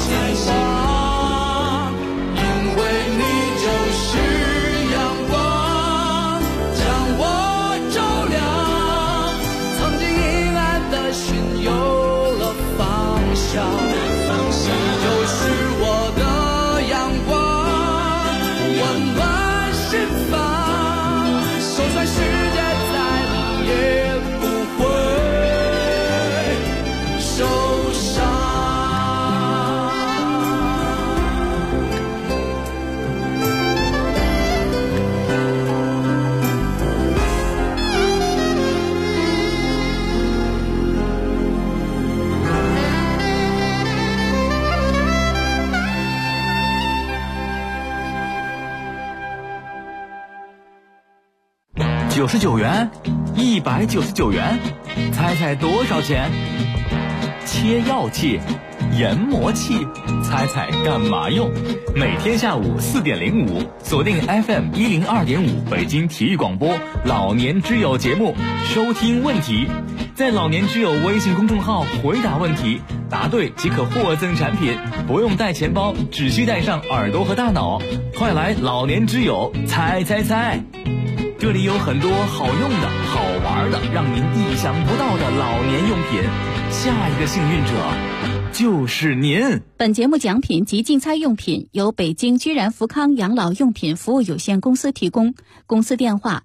99元，199元，猜猜多少钱？切药器、研磨器，猜猜干嘛用？每天下午4点05，锁定 FM 102.5北京体育广播老年之友节目，收听问题，在老年之友微信公众号回答问题，答对即可获赠产品，不用带钱包，只需带上耳朵和大脑。快来老年之友猜猜猜！这里有很多好用的、好玩的，让您意想不到的老年用品。下一个幸运者就是您。 本节目奖品及竞猜用品由北京居然福康养老用品服务有限公司提供，公司电话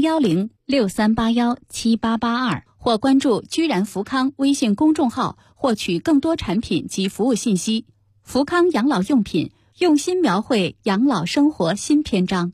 01063817882，或关注居然福康微信公众号获取更多产品及服务信息。福康养老用品，用心描绘养老生活新篇章。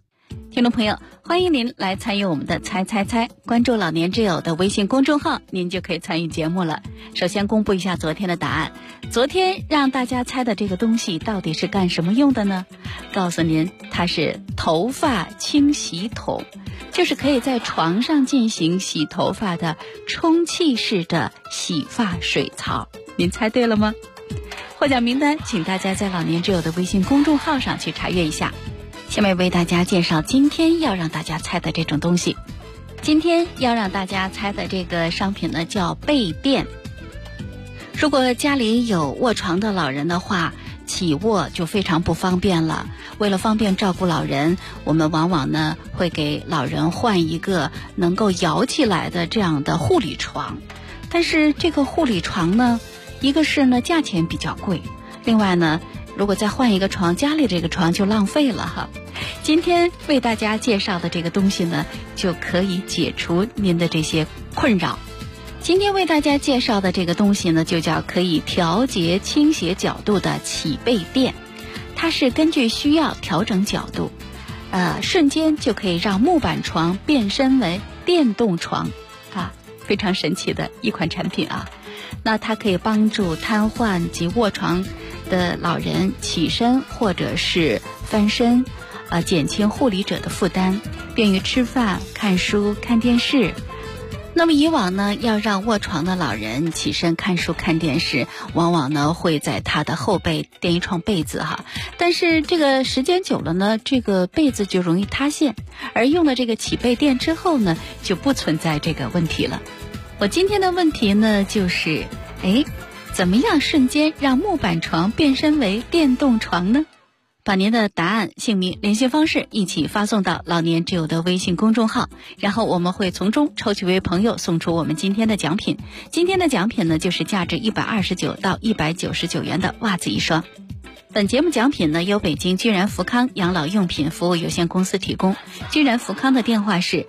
听众朋友，欢迎您来参与我们的猜猜猜，关注老年之友的微信公众号，您就可以参与节目了。首先公布一下昨天的答案，昨天让大家猜的这个东西到底是干什么用的呢？告诉您，它是头发清洗桶，就是可以在床上进行洗头发的充气式的洗发水槽。您猜对了吗？获奖名单请大家在老年之友的微信公众号上去查阅一下。下面为大家介绍今天要让大家猜的这种东西。今天要让大家猜的这个商品呢，叫被垫。如果家里有卧床的老人的话，起卧就非常不方便了。为了方便照顾老人，我们往往呢会给老人换一个能够摇起来的这样的护理床。但是这个护理床呢，一个是呢价钱比较贵，另外呢如果再换一个床，家里这个床就浪费了哈。今天为大家介绍的这个东西呢，就可以解除您的这些困扰。今天为大家介绍的这个东西呢，就叫可以调节倾斜角度的起背垫。它是根据需要调整角度，瞬间就可以让木板床变身为电动床啊，非常神奇的一款产品啊。那它可以帮助瘫痪及卧床的老人起身或者是翻身，减轻护理者的负担，便于吃饭、看书、看电视。那么以往呢，要让卧床的老人起身看书、看电视，往往呢会在他的后背垫一床被子哈。但是这个时间久了呢，这个被子就容易塌陷，而用了这个起背垫之后呢，就不存在这个问题了。我今天的问题呢，就是怎么样瞬间让木板床变身为电动床呢？把您的答案、姓名、联系方式一起发送到老年之友的微信公众号，然后我们会从中抽取位朋友送出我们今天的奖品。今天的奖品呢，就是价值129到199元的袜子一双。本节目奖品呢，由北京居然福康养老用品服务有限公司提供。居然福康的电话是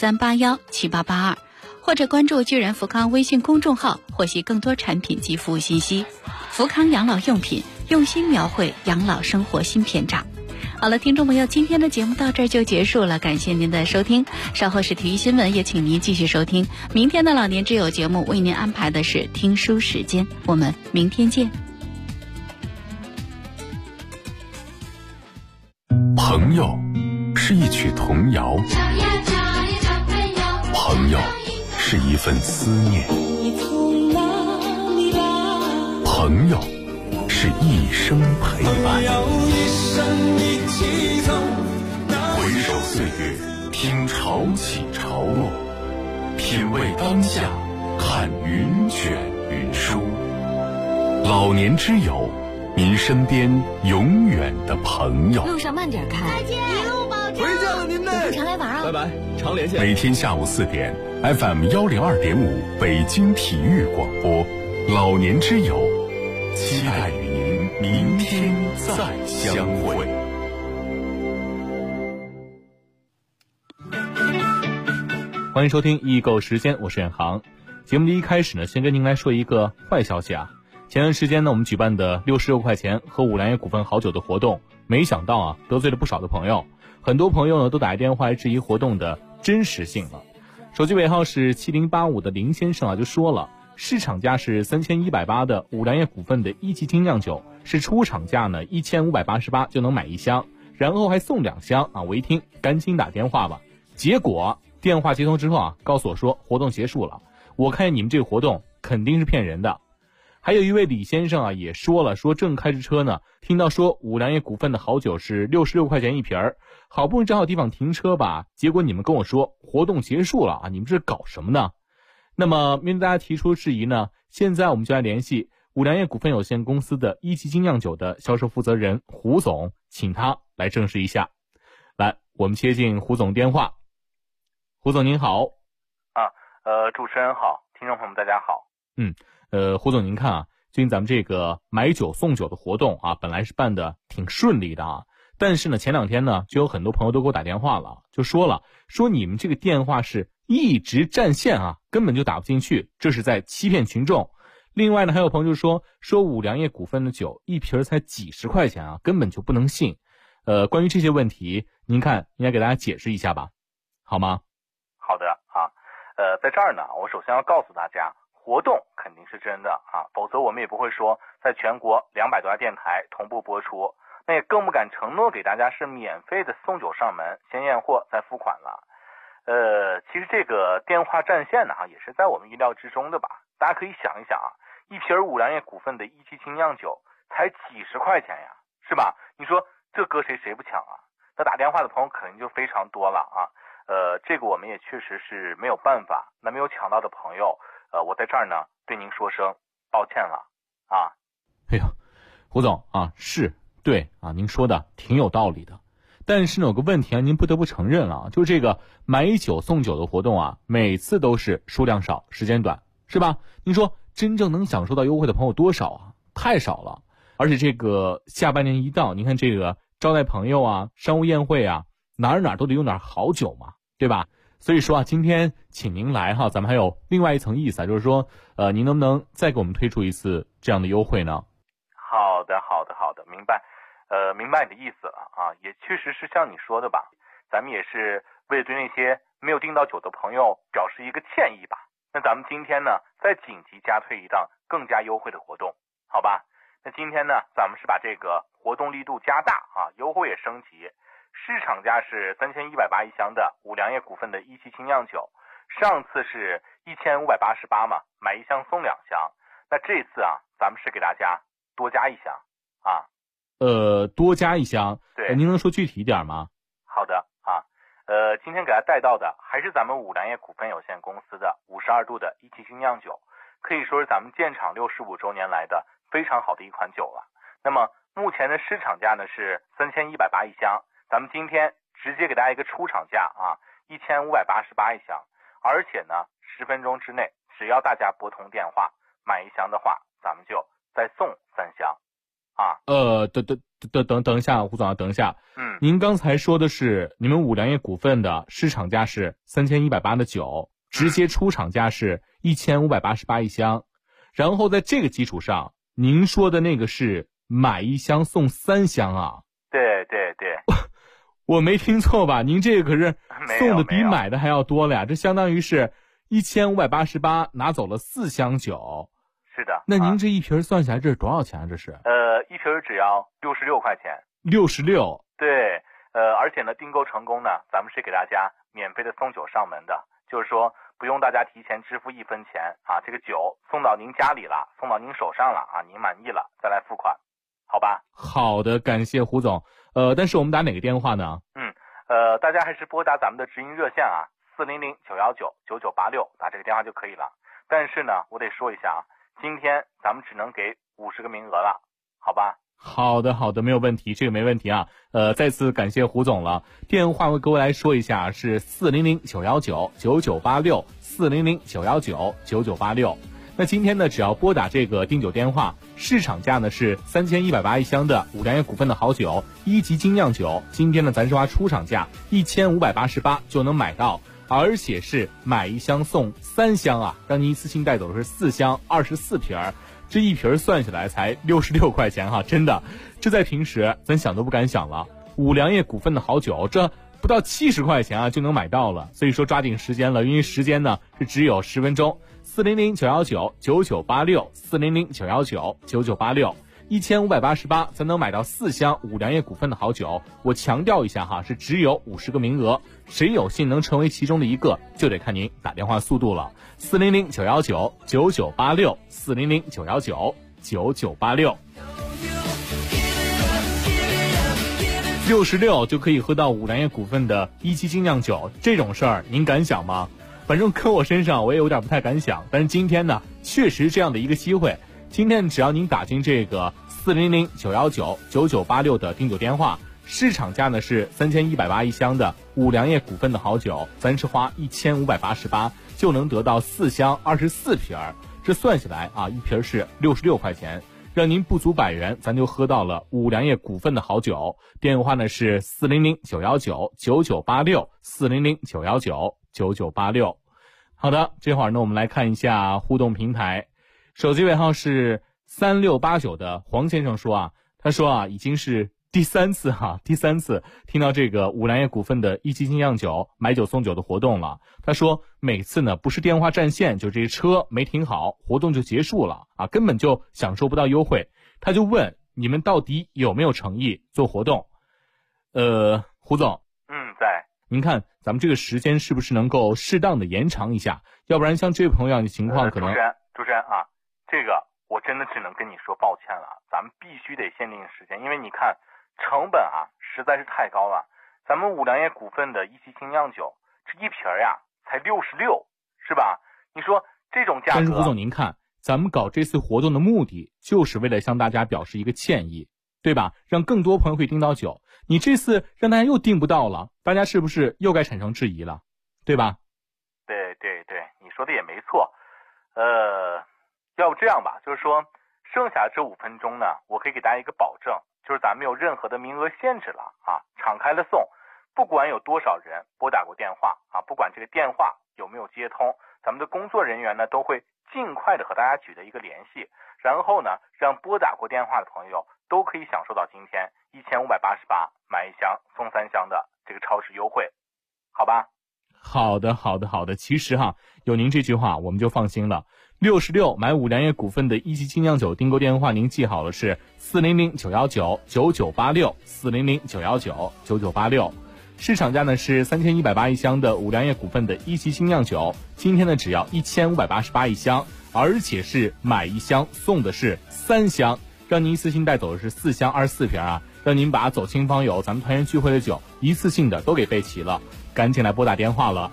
63817882，或者关注居然福康微信公众号，获悉更多产品及服务信息。福康养老用品，用心描绘养老生活新篇章。好了，听众朋友，今天的节目到这儿就结束了，感谢您的收听。稍后是体育新闻，也请您继续收听。明天的老年之友节目为您安排的是听书时间，我们明天见。 朋友是一曲童谣，朋友是一份思念，朋友是一生陪伴。回首岁月，听潮起潮落，品味当下，看云卷云舒。老年之友，您身边永远的朋友。 路上慢点开， 再见，一路保重。 回家了您呢， 有空常来玩啊。 拜拜，常联系。 每天下午4点 FM 102.5北京体育广播，老年之友，期待与您明天再相会。 欢迎收听易购时间，我是远航。节目的一开始呢，先跟您来说一个坏消息啊。前段时间呢，我们举办的66块钱喝五粮液股份好酒的活动，没想到啊，得罪了不少的朋友。很多朋友呢都打电话来质疑活动的真实性了。手机尾号是7085的林先生啊就说了，市场价是3180的五粮液股份的1级精酿酒，是出厂价呢1588就能买1箱，然后还送2箱啊！我一听赶紧打电话吧，结果电话接通之后啊，告诉我说活动结束了。我看你们这个活动肯定是骗人的。还有一位李先生啊也说了，说正开着车呢，听到说五粮液股份的好酒是66块钱一瓶儿，好不容易找好地方停车吧，结果你们跟我说活动结束了啊，你们这是搞什么呢？那么面对大家提出质疑呢，现在我们就来联系五粮液股份有限公司的1级精酿酒的销售负责人胡总，请他来证实一下。来，我们接进胡总电话。胡总您好。 主持人好，听众朋友们大家好。 胡总您看啊，最近咱们这个买酒送酒的活动啊，本来是办的挺顺利的啊，但是呢前2天呢就有很多朋友都给我打电话了，就说你们这个电话是一直占线啊，根本就打不进去，这是在欺骗群众。另外呢还有朋友就说五粮液股份的酒一瓶才几十块钱啊，根本就不能信。 关于这些问题，您看应该给大家解释一下吧，好吗？ 好的啊，在这儿呢，我首先要告诉大家，活动肯定是真的啊，否则我们也不会说在全国200多家电台同步播出，那也更不敢承诺给大家是免费的送酒上门，先验货再付款了。其实这个电话占线呢，也是在我们意料之中的吧。大家可以想一想啊，一瓶五粮液股份的一期精酿酒才几十块钱呀，是吧？你说这搁谁不抢啊？那打电话的朋友肯定就非常多了啊。这个我们也确实是没有办法。那没有抢到的朋友，我在这儿呢对您说声抱歉了啊。 哎呦，胡总啊，是对啊，您说的挺有道理的。但是呢，有个问题啊，您不得不承认了，就这个买酒送酒的活动啊，每次都是数量少，时间短，是吧？您说真正能享受到优惠的朋友多少啊？太少了。而且这个下半年一到，您看这个招待朋友啊，商务宴会啊，哪儿都得用点好酒嘛，对吧？所以说啊，今天请您来哈，咱们还有另外一层意思啊，就是说，您能不能再给我们推出一次这样的优惠呢？ 好的，明白。明白你的意思了啊，也确实是像你说的吧，咱们也是为了对那些没有订到酒的朋友表示一个歉意吧。那咱们今天呢，再紧急加推一档更加优惠的活动，好吧？那今天呢，咱们是把这个活动力度加大啊，优惠也升级。市场价是3180一箱的五粮液股份的一期精酿酒，上次是1588嘛，买一箱送2箱。那这次啊，咱们是给大家多加一箱啊。 多加一箱， 对， 您能说具体一点吗？ 好的啊，今天给大家带到的还是咱们五粮液股份有限公司的52度的一期精酿酒，可以说是咱们建厂65周年来的非常好的一款酒了。那么目前的市场价呢是3180一箱，咱们今天直接给大家一个出厂价啊，1588一箱，而且呢10分钟之内，只要大家拨通电话买一箱的话，咱们就再送3箱。啊， 等一下，胡总啊，等一下。您刚才说的是你们五粮液股份的市场价是3180的酒，直接出厂价是1588一箱，然后在这个基础上，您说的那个是买一箱送3箱啊？ 对， 我没听错吧？您这个可是送的比买的还要多了呀，这相当于是1588拿走了4箱酒。 是的， 那您这一瓶算下来这是多少钱啊？这是一瓶只要66块钱。 66。 对，而且呢，订购成功呢，咱们是给大家免费的送酒上门的，就是说不用大家提前支付1分钱啊，这个酒送到您家里了，送到您手上了啊，您满意了再来付款，好吧？ 好的，感谢胡总。但是我们打哪个电话呢？ 大家还是拨打咱们的直营热线啊，400-919-9986，打这个电话就可以了。但是呢，我得说一下啊，今天咱们只能给50个名额了，好吧？ 好的，没有问题，这个没问题啊。再次感谢胡总了。电话我各位来说一下，是400-919-9986 400-919-9986。那今天呢，只要拨打这个订酒电话，市场价呢是3180一箱的五粮液股份的好酒1级精酿酒，今天呢咱是花出厂价1588就能买到，而且是买一箱送3箱啊，让您一次性带走的是4箱24瓶，这一瓶算下来才66块钱哈，真的，这在平时咱想都不敢想了。五粮液股份的好酒，这不到70块钱啊就能买到了，所以说抓紧时间了，因为时间呢是只有10分钟。400-919-9986 400-919-9986 1588才能买到4箱五粮液股份的好酒。我强调一下哈，是只有50个名额，谁有幸能成为其中的一个，就得看您打电话速度了。400-919-9986 400-919-9986 66就可以喝到五粮液股份的1期精酿酒，这种事儿您敢想吗？反正搁我身上我也有点不太敢想，但是今天呢确实这样的一个机会。今天只要您打进这个400-919-9986的订酒电话，市场价呢是3180一箱的五粮液股份的好酒，咱是花1588就能得到4箱24瓶，这算下来啊，一瓶是66块钱，让您不足100元，咱就喝到了五粮液股份的好酒。电话呢是400-919-9986 400-919-9986。好的，这会儿呢我们来看一下互动平台，手机尾号是3689的黄先生说啊，他说啊已经是第三次听到这个五粮液股份的一期精酿酒买酒送酒的活动了。他说每次呢不是电话占线，就这车没停好，活动就结束了啊，根本就享受不到优惠。他就问你们到底有没有诚意做活动？胡总， 在。 您看咱们这个时间是不是能够适当的延长一下？要不然像这位朋友的情况可能。 主持人啊，这个我真的只能跟你说抱歉了，咱们必须得限定时间，因为你看成本啊实在是太高了。咱们五粮液股份的一期精酿酒，这一瓶呀才66，是吧？你说这种价格。 但是胡总您看，咱们搞这次活动的目的就是为了向大家表示一个歉意，对吧？让更多朋友可以订到酒。你这次让大家又订不到了，大家是不是又该产生质疑了，对吧？ 对，你说的也没错。要不这样吧，就是说剩下这5分钟呢，我可以给大家一个保证，就是咱们没有任何的名额限制了啊，敞开了送，不管有多少人拨打过电话啊，不管这个电话有没有接通，咱们的工作人员呢都会尽快的和大家取得一个联系，然后呢让拨打过电话的朋友都可以享受到今天1588买1箱送3箱的这个超市优惠，好吧？ 好的。其实有您这句话我们就放心了。66买五粮液股份的一期精酿酒订购电话您记好了，是400-919-9986 400-919-9986。市场价呢是3180一箱的五粮液股份的一期精酿酒，今天呢只要1588一箱，而且是买1箱送的是3箱，让您一次性带走的是4箱24瓶啊，让您把走亲访友咱们团圆聚会的酒一次性的都给备齐了。赶紧来拨打电话了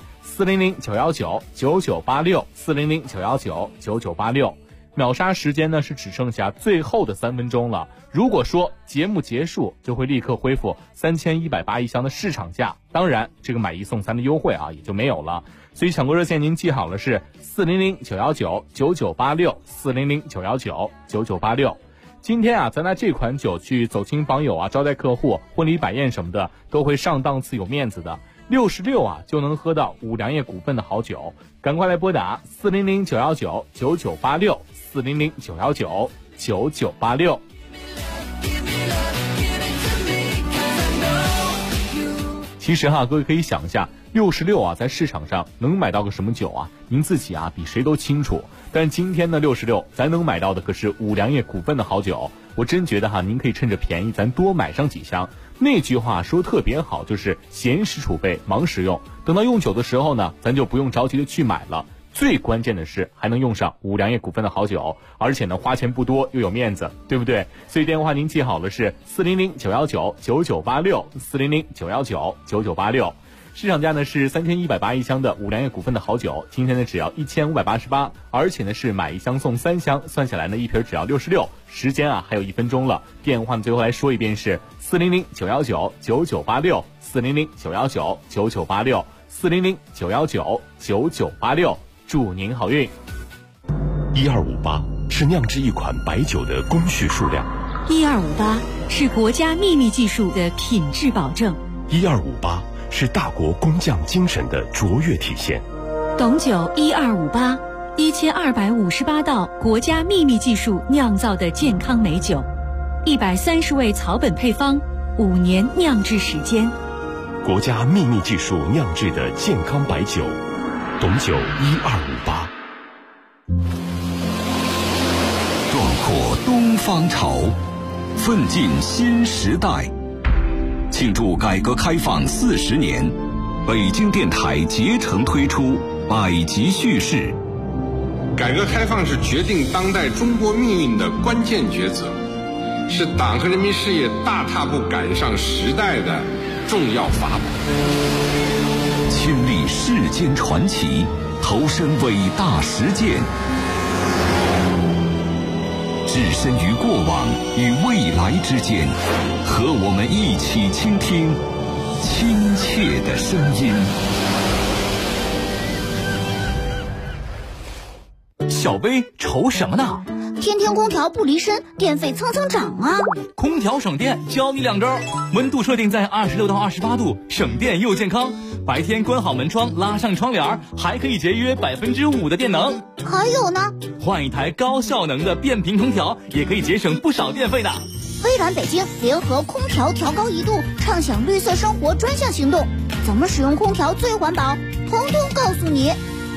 ，400-919-9986 400-919-9986。秒杀时间呢是只剩下最后的3分钟了，如果说节目结束就会立刻恢复3180一箱的市场价，当然这个买1送3的优惠啊也就没有了。所以抢购热线您记好了，是400-919-9986 400-919-9986。今天咱拿这款酒去走亲访友招待客户、婚礼摆宴什么的都会上档次有面子的。66就能喝到五粮液股份的好酒，赶快来拨打400-919-9986 400-919-9986。其实各位可以想一下，66在市场上能买到个什么酒啊？您自己比谁都清楚。但今天的66咱能买到的可是五粮液股份的好酒，我真觉得您可以趁着便宜咱多买上几箱。那句话说特别好，就是闲时储备，忙时用。等到用酒的时候呢，咱就不用着急的去买了。最关键的是还能用上五粮液股份的好酒，而且呢花钱不多又有面子，对不对？所以电话您记好了，是400-919-9986 400-919-9986。市场价呢是3180一箱的五粮液股份的好酒，今天呢只要1588，而且呢是买1箱送3箱，算下来呢一瓶只要66。时间还有1分钟了，电话呢最后来说一遍是400-919-9986 400-919-9986 400-919-9986。祝您好运。 1258是酿制一款白酒的工序数量 ，1258是国家秘密技术的品质保证 ，1258是大国工匠精神的卓越体现。 董酒1258 1258道国家秘密技术酿造的健康美酒，130味草本配方，5年酿制时间， 国家秘密技术酿制的健康白酒，董酒1258。 壮阔东方潮，奋进新时代。庆祝改革开放40年，北京电台竭诚推出百集叙事。 改革开放是决定当代中国命运的关键抉择，是党和人民事业大踏步赶上时代的重要法宝。 亲历世间传奇，投身伟大实践，置身于过往与未来之间，和我们一起倾听亲切的声音。 小薇愁什么呢？ 天天空调不离身，电费蹭蹭涨啊！ 空调省电，教你2招：温度设定在26到28度，省电又健康。白天关好门窗，拉上窗帘，还可以节约5%的电能。 还有呢， 换一台高效能的变频空调，也可以节省不少电费的。 微软北京联合空调调高1度，畅享绿色生活专项行动，怎么使用空调最环保，统统告诉你。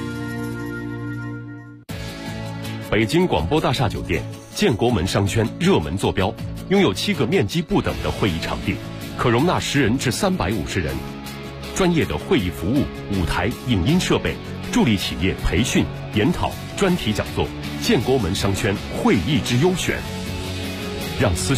北京广播大厦酒店建国门商圈热门坐标，拥有7个面积不等的会议场地，可容纳10人至350人。专业的会议服务、舞台、影音设备，助力企业培训、研讨、专题讲座。建国门商圈会议之优选，让思